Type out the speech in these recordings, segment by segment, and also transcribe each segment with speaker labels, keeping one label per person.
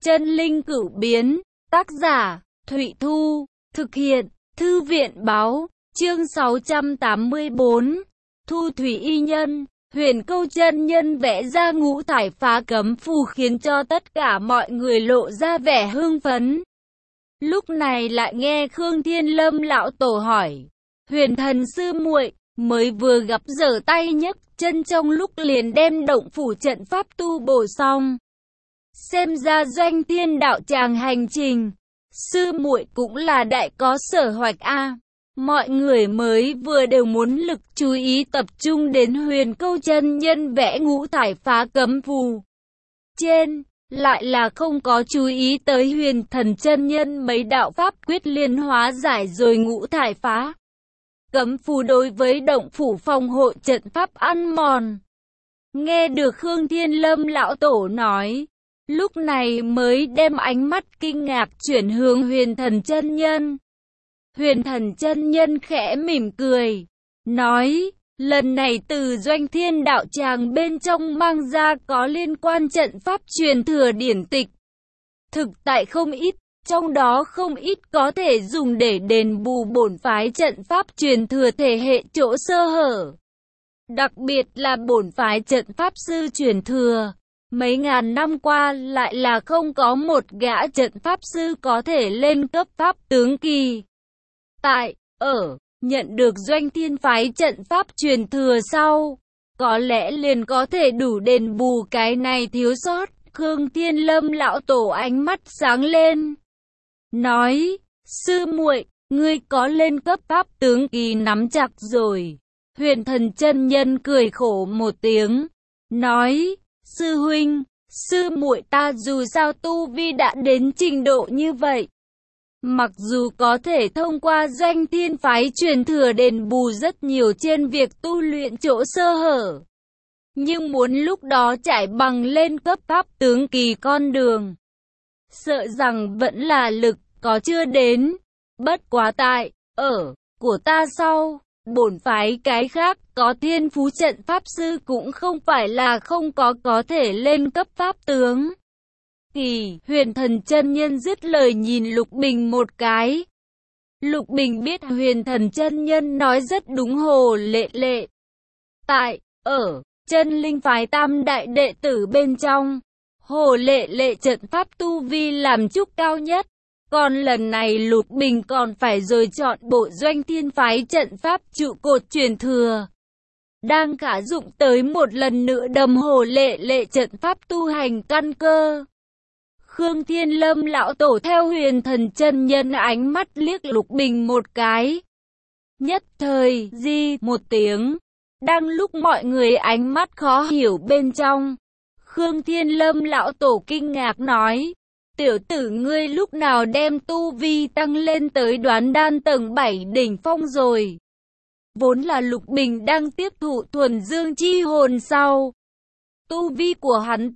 Speaker 1: Chân linh cửu biến, tác giả, Thụy Thu, thực hiện, Thư viện báo, chương 684, Thu Thủy Y Nhân, Huyền Câu chân nhân vẽ ra ngũ thải phá cấm phù khiến cho tất cả mọi người lộ ra vẻ hưng phấn. Lúc này lại nghe Khương Thiên Lâm lão tổ hỏi, Huyền thần sư muội mới vừa gặp giở tay nhấc chân trong lúc liền đem động phủ trận pháp tu bổ xong. Xem ra Doanh Thiên đạo tràng hành trình, sư muội cũng là đại có sở hoạch a. Mọi người mới vừa đều muốn lực chú ý tập trung đến Huyền Câu chân nhân vẽ ngũ thải phá cấm phù. Trên, lại là không có chú ý tới Huyền thần chân nhân mấy đạo pháp quyết liên hóa giải rồi ngũ thải phá cấm phù đối với động phủ phòng hộ trận pháp ăn mòn. Nghe được Khương Thiên Lâm lão tổ nói, lúc này mới đem ánh mắt kinh ngạc chuyển hướng Huyền thần chân nhân. Huyền thần chân nhân khẽ mỉm cười, nói, lần này từ Doanh Thiên đạo tràng bên trong mang ra có liên quan trận pháp truyền thừa điển tịch. Thực tại không ít, trong đó không ít có thể dùng để đền bù bổn phái trận pháp truyền thừa thể hệ chỗ sơ hở. Đặc biệt là bổn phái trận pháp sư truyền thừa. Mấy ngàn năm qua lại là không có một gã trận pháp sư có thể lên cấp pháp tướng kỳ. Nhận được Doanh Thiên phái trận pháp truyền thừa sau, có lẽ liền có thể đủ đền bù cái này thiếu sót. Khương Thiên Lâm lão tổ ánh mắt sáng lên, nói, sư muội, ngươi có lên cấp pháp tướng kỳ nắm chặt rồi. Huyền thần chân nhân cười khổ một tiếng, nói, sư huynh, sư muội ta dù sao tu vi đã đến trình độ như vậy. Mặc dù có thể thông qua Doanh Thiên phái truyền thừa đền bù rất nhiều trên việc tu luyện chỗ sơ hở, nhưng muốn lúc đó trải bằng lên cấp pháp tướng kỳ con đường, sợ rằng vẫn là lực có chưa đến. Bất quá của ta sau, bổn phái cái khác có thiên phú trận pháp sư cũng không phải là không có thể lên cấp pháp tướng kỳ. Huyền thần chân nhân dứt lời nhìn Lục Bình một cái. Lục Bình biết Huyền thần chân nhân nói rất đúng. Hồ Lệ Lệ chân linh phái tam đại đệ tử bên trong, Hồ Lệ Lệ trận pháp tu vi làm trúc cao nhất. Còn lần này Lục Bình còn phải rồi chọn bộ Doanh Thiên phái trận pháp trụ cột truyền thừa, đang cả dụng tới một lần nữa đầm Hồ Lệ Lệ trận pháp tu hành căn cơ. Khương Thiên Lâm lão tổ theo Huyền thần chân nhân ánh mắt liếc Lục Bình một cái. Nhất thời một tiếng, đang lúc mọi người ánh mắt khó hiểu bên trong, Khương Thiên Lâm lão tổ kinh ngạc nói, tiểu tử ngươi lúc nào đem tu vi tăng lên tới Đoán Đan tầng 7 đỉnh phong rồi? Vốn là Lục Bình đang tiếp thụ thuần dương chi hồn sau. Tu vi của hắn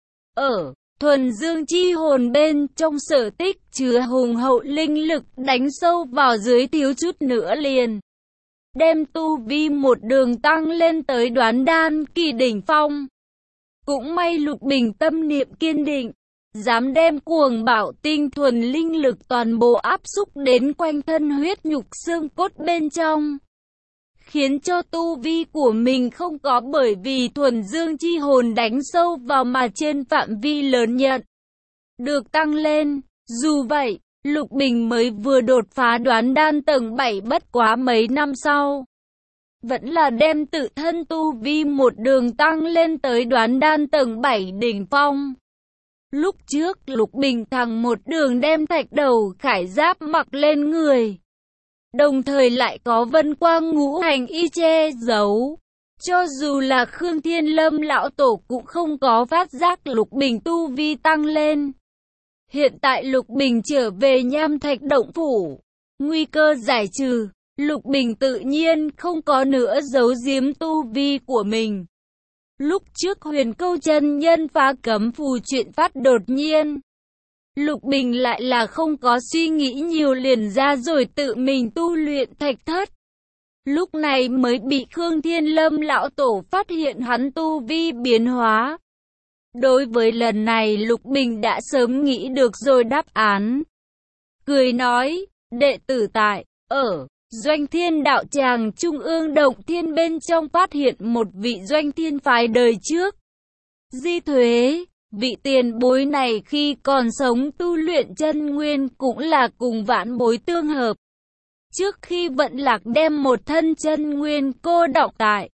Speaker 1: thuần dương chi hồn bên trong sở tích chứa hùng hậu linh lực, đánh sâu vào dưới thiếu chút nữa liền đem tu vi một đường tăng lên tới Đoán Đan kỳ đỉnh phong. Cũng may Lục Bình tâm niệm kiên định, dám đem cuồng bảo tinh thuần linh lực toàn bộ áp xúc đến quanh thân huyết nhục xương cốt bên trong, khiến cho tu vi của mình không có bởi vì thuần dương chi hồn đánh sâu vào mà trên phạm vi lớn nhận được tăng lên. Dù vậy, Lục Bình mới vừa đột phá Đoán Đan tầng 7, bất quá mấy năm sau, vẫn là đem tự thân tu vi một đường tăng lên tới Đoán Đan tầng 7 đỉnh phong. Lúc trước Lục Bình thẳng một đường đem thạch đầu khải giáp mặc lên người, đồng thời lại có vân quang ngũ hành y che giấu. Cho dù là Khương Thiên Lâm lão tổ cũng không có phát giác Lục Bình tu vi tăng lên. Hiện tại Lục Bình trở về Nham Thạch động phủ, nguy cơ giải trừ, Lục Bình tự nhiên không có nữa giấu giếm tu vi của mình. Lúc trước Huyền Câu chân nhân phá cấm phù chuyện phát đột nhiên, Lục Bình lại là không có suy nghĩ nhiều liền ra rồi tự mình tu luyện thạch thất. Lúc này mới bị Khương Thiên Lâm lão tổ phát hiện hắn tu vi biến hóa. Đối với lần này Lục Bình đã sớm nghĩ được rồi đáp án. Cười nói, đệ tử tại, ở Doanh Thiên đạo tràng Trung ương Động Thiên bên trong phát hiện một vị Doanh Thiên phái đời trước. Di Thuế, vị tiền bối này khi còn sống tu luyện chân nguyên cũng là cùng vãn bối tương hợp. Trước khi vận lạc đem một thân chân nguyên cô đọng tại,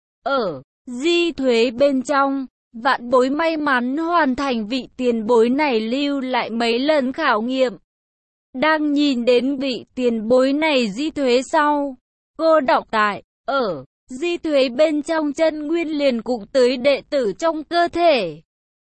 Speaker 1: ở Di Thuế bên trong, vãn bối may mắn hoàn thành vị tiền bối này lưu lại mấy lần khảo nghiệm. Đang nhìn đến vị tiền bối này Di Thuế sau, cô đọng tại, ở Di Thuế bên trong chân nguyên liền cũng tới đệ tử trong cơ thể.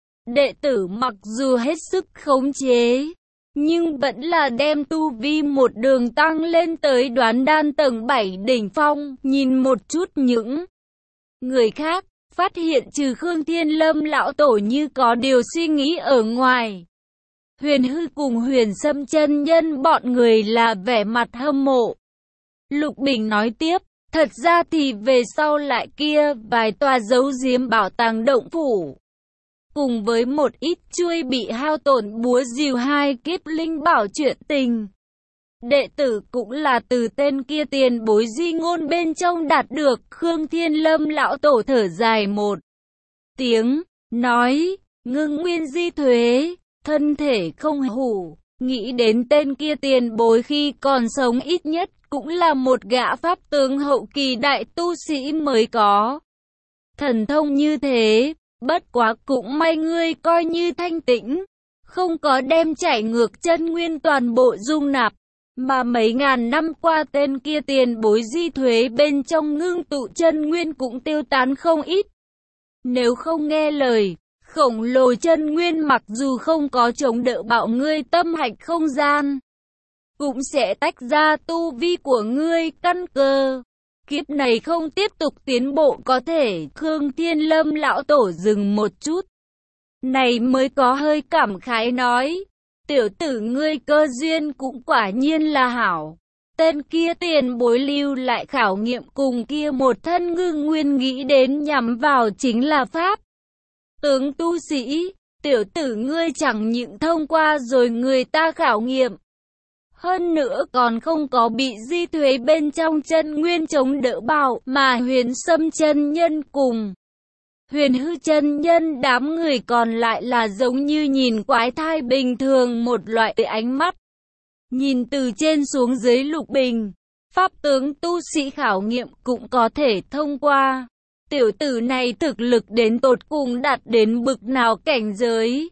Speaker 1: Đệ tử mặc dù hết sức khống chế, nhưng vẫn là đem tu vi một đường tăng lên tới đoán đan tầng 7 đỉnh phong. Nhìn một chút những người khác, phát hiện trừ Khương Thiên Lâm lão tổ như có điều suy nghĩ ở ngoài. Huyền Hư cùng Huyền Sâm chân nhân bọn người là vẻ mặt hâm mộ. Lục Bình nói tiếp, thật ra thì về sau lại kia vài tòa giấu giếm bảo tàng động phủ, cùng với một ít chuôi bị hao tổn búa rìu hai kiếp linh bảo chuyện tình. Đệ tử cũng là từ tên kia tiền bối di ngôn bên trong đạt được. Khương Thiên Lâm lão tổ thở dài một tiếng, nói, ngưng nguyên Di Thuế, thân thể không hủ, nghĩ đến tên kia tiền bối khi còn sống ít nhất cũng là một gã pháp tướng hậu kỳ đại tu sĩ mới có thần thông như thế. Bất quá cũng may ngươi coi như thanh tĩnh, không có đem chảy ngược chân nguyên toàn bộ dung nạp, mà mấy ngàn năm qua tên kia tiền bối Di Thuế bên trong ngưng tụ chân nguyên cũng tiêu tán không ít. Nếu không nghe lời, khổng lồ chân nguyên mặc dù không có chống đỡ bạo ngươi tâm hạch không gian, cũng sẽ tách ra tu vi của ngươi căn cơ. Kiếp này không tiếp tục tiến bộ có thể. Khương Thiên Lâm lão tổ dừng một chút, này mới có hơi cảm khái nói, tiểu tử ngươi cơ duyên cũng quả nhiên là hảo. Tên kia tiền bối lưu lại khảo nghiệm cùng kia một thân ngưng nguyên nghĩ đến nhắm vào chính là pháp tướng tu sĩ. Tiểu tử ngươi chẳng những thông qua rồi người ta khảo nghiệm, hơn nữa còn không có bị Di Thuế bên trong chân nguyên chống đỡ bảo, mà Huyền Sâm chân nhân cùng Huyền Hư chân nhân đám người còn lại là giống như nhìn quái thai bình thường, một loại ánh mắt nhìn từ trên xuống dưới. Lục Bình, pháp tướng tu sĩ khảo nghiệm cũng có thể thông qua. Tiểu tử này thực lực đến tột cùng đạt đến bực nào cảnh giới.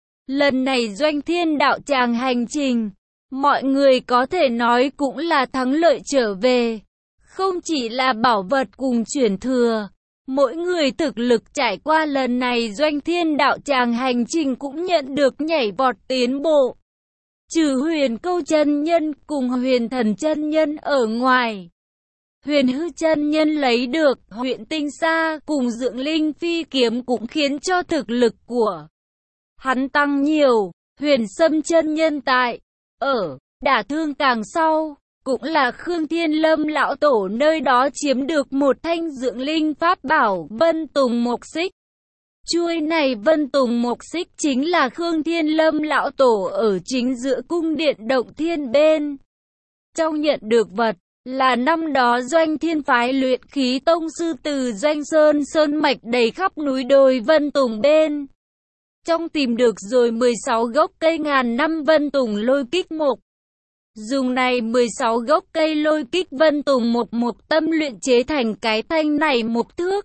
Speaker 1: Lần này Doanh Thiên đạo tràng hành trình, mọi người có thể nói cũng là thắng lợi trở về. Không chỉ là bảo vật cùng chuyển thừa, mỗi người thực lực trải qua lần này Doanh Thiên đạo tràng hành trình cũng nhận được nhảy vọt tiến bộ. Trừ Huyền Câu chân nhân cùng Huyền Thần chân nhân ở ngoài, Huyền Hư chân nhân lấy được Huyền Tinh Sa cùng Dưỡng Linh Phi kiếm cũng khiến cho thực lực của hắn tăng nhiều. Huyền Sâm chân nhân tại ở đả thương càng sau, cũng là Khương Thiên Lâm lão tổ nơi đó chiếm được một thanh dưỡng linh pháp bảo Vân Tùng Mộc Xích. Chuôi này Vân Tùng Mộc Xích chính là Khương Thiên Lâm lão tổ ở chính giữa cung điện Động Thiên bên trong nhận được vật, là năm đó Doanh Thiên phái luyện khí tông sư từ Doanh Sơn mạch đầy khắp núi đồi Vân Tùng bên trong tìm được rồi 16 gốc cây ngàn năm Vân Tùng lôi kích mộc. Dùng này 16 gốc cây lôi kích Vân Tùng một tâm luyện chế thành cái thanh này một thước.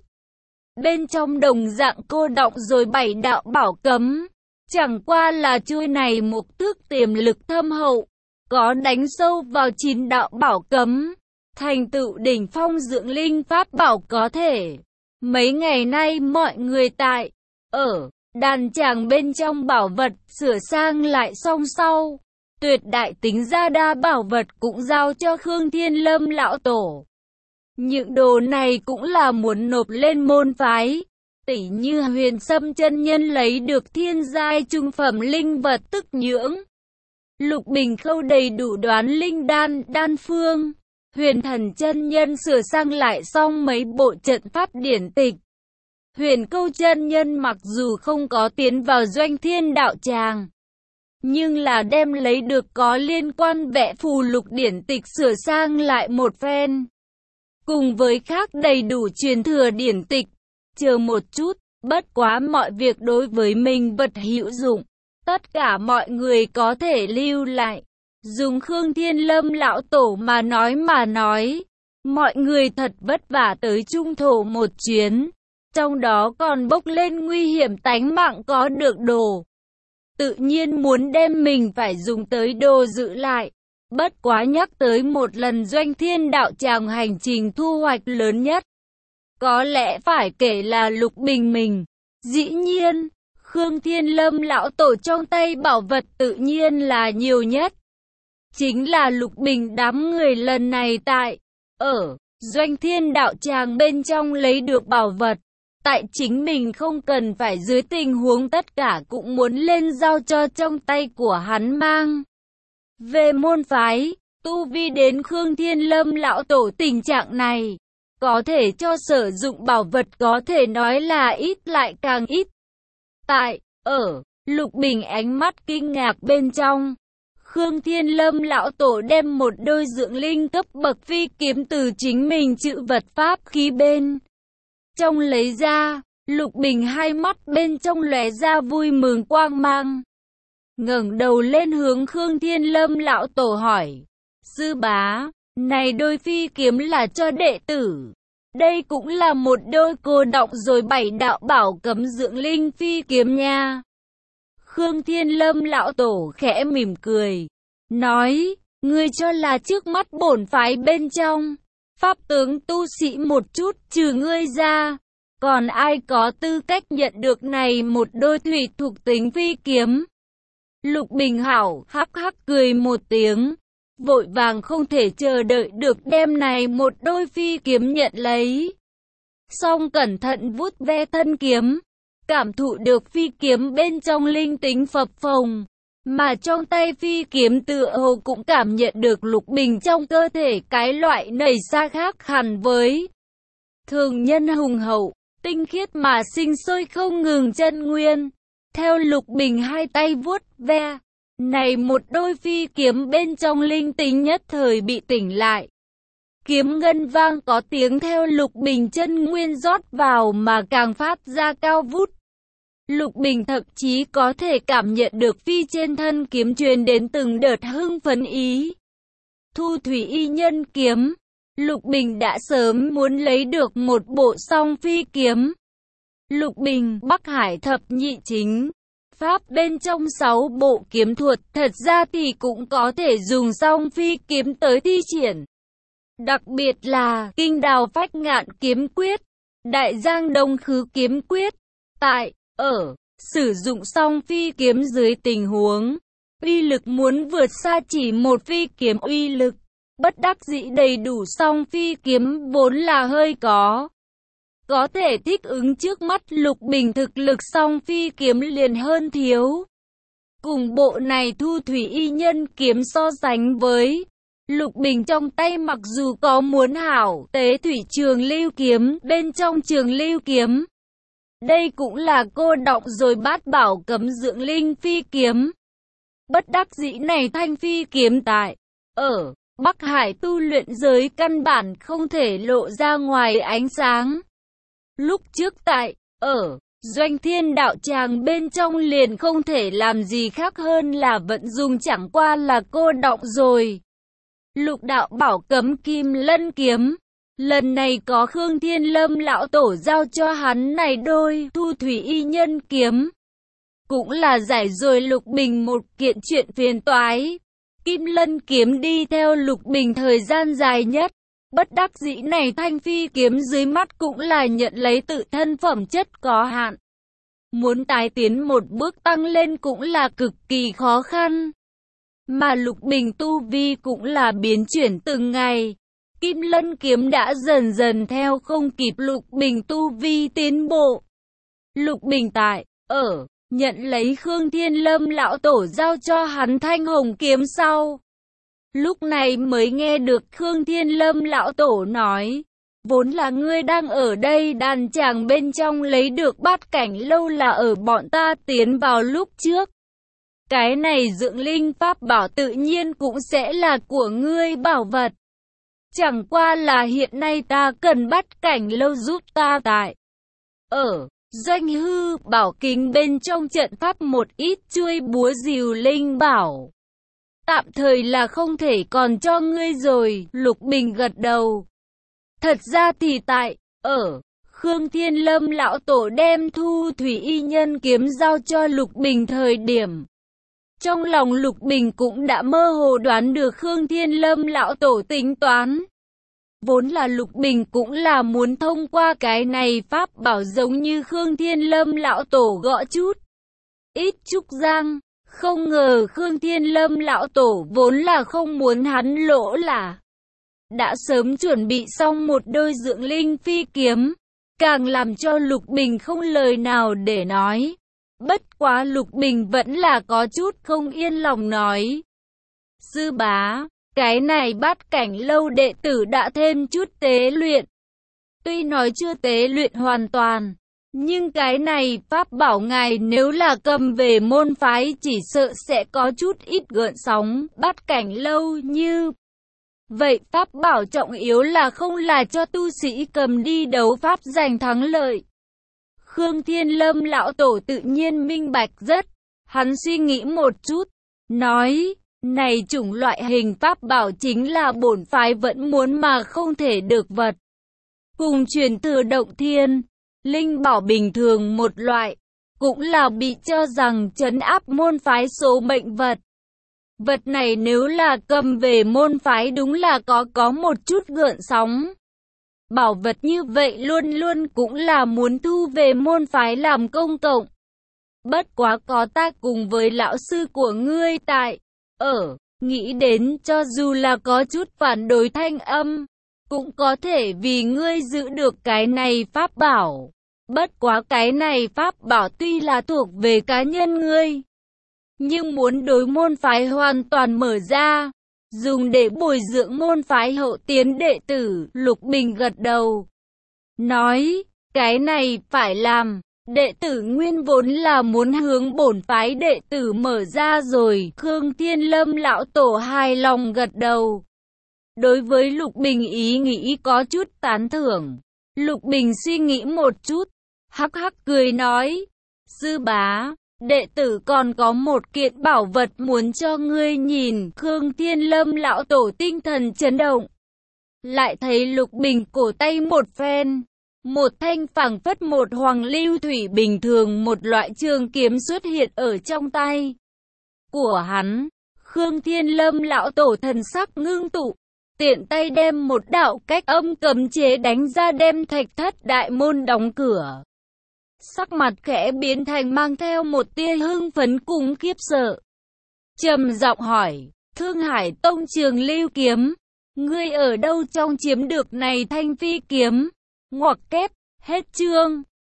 Speaker 1: Bên trong đồng dạng cô đọng rồi 7 đạo bảo cấm. Chẳng qua là chuôi này một thước tiềm lực thâm hậu, có đánh sâu vào 9 đạo bảo cấm, thành tựu đỉnh phong dưỡng linh pháp bảo có thể. Mấy ngày nay mọi người tại ở đàn tràng bên trong bảo vật sửa sang lại xong sau, tuyệt đại tính ra đa bảo vật cũng giao cho Khương Thiên Lâm lão tổ. Những đồ này cũng là muốn nộp lên môn phái, tỉ như Huyền Sâm chân nhân lấy được thiên giai trung phẩm linh vật tức nhưỡng. Lục Bình Khâu đầy đủ đoán linh đan phương. Huyền Thần chân nhân sửa sang lại xong mấy bộ trận pháp điển tịch. Huyền Câu chân nhân mặc dù không có tiến vào Doanh Thiên đạo tràng, nhưng là đem lấy được có liên quan vẽ phù lục điển tịch sửa sang lại một phen, cùng với khác đầy đủ truyền thừa điển tịch. Chờ một chút, bất quá mọi việc đối với mình vật hữu dụng, tất cả mọi người có thể lưu lại. Dùng Khương Thiên Lâm lão tổ mà nói, mọi người thật vất vả tới trung thổ một chuyến, trong đó còn bốc lên nguy hiểm tánh mạng có được đồ, tự nhiên muốn đem mình phải dùng tới đồ giữ lại. Bất quá nhắc tới một lần Doanh Thiên đạo tràng hành trình thu hoạch lớn nhất, có lẽ phải kể là Lục Bình mình. Dĩ nhiên, Khương Thiên Lâm lão tổ trong tay bảo vật tự nhiên là nhiều nhất. Chính là Lục Bình đám người lần này tại ở Doanh Thiên đạo tràng bên trong lấy được bảo vật, tại chính mình không cần phải dưới tình huống tất cả cũng muốn lên giao cho trong tay của hắn mang. Về môn phái, tu vi đến Khương Thiên Lâm lão tổ tình trạng này, có thể cho sử dụng bảo vật có thể nói là ít lại càng ít. Tại ở Lục Bình ánh mắt kinh ngạc bên trong, Khương Thiên Lâm lão tổ đem một đôi dưỡng linh cấp bậc phi kiếm từ chính mình chữ vật pháp khí bên trong lấy ra. Lục Bình hai mắt bên trong lóe ra vui mừng quang mang, ngẩng đầu lên hướng Khương Thiên Lâm lão tổ hỏi: sư bá, này đôi phi kiếm là cho đệ tử? Đây cũng là một đôi cô đọng rồi 7 đạo bảo cấm dưỡng linh phi kiếm nha. Khương Thiên Lâm lão tổ khẽ mỉm cười, nói: ngươi cho là trước mắt bổn phái bên trong, pháp tướng tu sĩ một chút trừ ngươi ra, còn ai có tư cách nhận được này một đôi thủy thuộc tính phi kiếm? Lục Bình hảo hắc hắc cười một tiếng, vội vàng không thể chờ đợi được đem này một đôi phi kiếm nhận lấy. Xong cẩn thận vuốt ve thân kiếm, cảm thụ được phi kiếm bên trong linh tính phập phồng, mà trong tay phi kiếm tựa hồ cũng cảm nhận được Lục Bình trong cơ thể cái loại nảy xa khác hẳn với thường nhân hùng hậu, tinh khiết mà sinh sôi không ngừng chân nguyên. Theo Lục Bình hai tay vuốt ve, này một đôi phi kiếm bên trong linh tính nhất thời bị tỉnh lại. Kiếm ngân vang có tiếng theo Lục Bình chân nguyên rót vào mà càng phát ra cao vút. Lục Bình thậm chí có thể cảm nhận được phi trên thân kiếm truyền đến từng đợt hưng phấn ý. Thu thủy y nhân kiếm, Lục Bình đã sớm muốn lấy được một bộ song phi kiếm. Lục Bình Bắc Hải thập nhị chính pháp bên trong 6 bộ kiếm thuật, thật ra thì cũng có thể dùng song phi kiếm tới thi triển. Đặc biệt là Kinh Đào Phách Ngạn kiếm quyết, Đại Giang Đông Khứ kiếm quyết. Tại ở sử dụng song phi kiếm dưới tình huống, uy lực muốn vượt xa chỉ một phi kiếm uy lực. Bất đắc dĩ đầy đủ song phi kiếm vốn là hơi có thể thích ứng trước mắt Lục Bình thực lực song phi kiếm liền hơn thiếu. Cùng bộ này thu thủy y nhân kiếm so sánh với, Lục Bình trong tay mặc dù có muốn hảo tế thủy trường lưu kiếm bên trong trường lưu kiếm, đây cũng là cô đọng rồi bát bảo cấm dưỡng linh phi kiếm. Bất đắc dĩ này thanh phi kiếm tại ở Bắc Hải tu luyện giới căn bản không thể lộ ra ngoài ánh sáng. Lúc trước tại ở Doanh Thiên đạo tràng bên trong liền không thể làm gì khác hơn là vận dùng chẳng qua là cô đọng rồi Lục đạo bảo cấm kim lân kiếm. Lần này có Khương Thiên Lâm lão tổ giao cho hắn này đôi thu thủy y nhân kiếm, cũng là giải rồi Lục Bình một kiện chuyện phiền toái. Kim lân kiếm đi theo Lục Bình thời gian dài nhất, bất đắc dĩ này thanh phi kiếm dưới mắt cũng là nhận lấy tự thân phẩm chất có hạn. Muốn tái tiến một bước tăng lên cũng là cực kỳ khó khăn. Mà Lục Bình tu vi cũng là biến chuyển từng ngày. Kim lân kiếm đã dần dần theo không kịp Lục Bình tu vi tiến bộ. Lục Bình tại ở nhận lấy Khương Thiên Lâm lão tổ giao cho hắn thanh hồng kiếm sau, lúc này mới nghe được Khương Thiên Lâm lão tổ nói, Vốn là ngươi đang ở đây đàn chàng bên trong lấy được bát cảnh lâu là ở bọn ta tiến vào lúc trước. Cái này dưỡng linh pháp bảo tự nhiên cũng sẽ là của ngươi bảo vật. Chẳng qua là hiện nay ta cần bát cảnh lâu giúp ta tại. Ở doanh hư bảo kính bên trong trận pháp một ít chuôi búa rìu linh bảo. Tạm thời là không thể còn cho ngươi rồi, Lục Bình gật đầu. Thật ra thì tại, ở, Khương Thiên Lâm lão tổ đem Thu Thủy Y Nhân kiếm giao cho Lục Bình thời điểm. Trong lòng Lục Bình cũng đã mơ hồ đoán được Khương Thiên Lâm lão tổ tính toán. Vốn là Lục Bình cũng là muốn thông qua cái này pháp bảo giống như Khương Thiên Lâm lão tổ gõ chút. Ít trúc giang, không ngờ Khương Thiên Lâm lão tổ vốn là không muốn hắn lỗ là. Đã sớm chuẩn bị xong một đôi dưỡng linh phi kiếm, càng làm cho Lục Bình không lời nào để nói. Bất quá Lục Bình vẫn là có chút không yên lòng nói. Sư bá, cái này bát cảnh lâu đệ tử đã thêm chút tế luyện. Tuy nói chưa tế luyện hoàn toàn, nhưng cái này pháp bảo ngài nếu là cầm về môn phái chỉ sợ sẽ có chút ít gợn sóng. Bát cảnh lâu như vậy pháp bảo trọng yếu là không là cho tu sĩ cầm đi đấu pháp giành thắng lợi. Khương Thiên Lâm lão tổ tự nhiên minh bạch rất. Hắn suy nghĩ một chút, nói, này chủng loại hình pháp bảo chính là bổn phái vẫn muốn mà không thể được vật. Cùng truyền thừa động thiên, linh bảo bình thường một loại, cũng là bị cho rằng trấn áp môn phái số mệnh vật. Vật này nếu là cầm về môn phái đúng là có một chút gợn sóng. Bảo vật như vậy luôn luôn cũng là muốn thu về môn phái làm công cộng. Bất quá có ta cùng với lão sư của ngươi tại, nghĩ đến cho dù là có chút phản đối thanh âm, cũng có thể vì ngươi giữ được cái này pháp bảo. Bất quá cái này pháp bảo tuy là thuộc về cá nhân ngươi, nhưng muốn đối môn phái hoàn toàn mở ra, dùng để bồi dưỡng môn phái hậu tiến đệ tử. Lục Bình gật đầu, nói, cái này phải làm. Đệ tử nguyên vốn là muốn hướng bổn phái đệ tử mở ra rồi. Khương Thiên Lâm lão tổ hài lòng gật đầu. Đối với Lục Bình ý nghĩ có chút tán thưởng. Lục Bình suy nghĩ một chút, hắc hắc cười nói, sư bá, đệ tử còn có một kiện bảo vật muốn cho ngươi nhìn. Khương Thiên Lâm lão tổ tinh thần chấn động. Lại thấy Lục Bình cổ tay một phen. Một thanh phảng phất một hoàng lưu thủy bình thường một loại trường kiếm xuất hiện ở trong tay của hắn. Khương Thiên Lâm lão tổ thần sắc ngưng tụ, tiện tay đem một đạo cách âm cấm chế đánh ra đem thạch thất đại môn đóng cửa. Sắc mặt khẽ biến thành mang theo một tia hưng phấn cùng khiếp sợ. Trầm giọng hỏi, Thương Hải Tông Trường Lưu kiếm, ngươi ở đâu trong chiếm được này thanh phi kiếm? Ngoặc kép. Hết chương.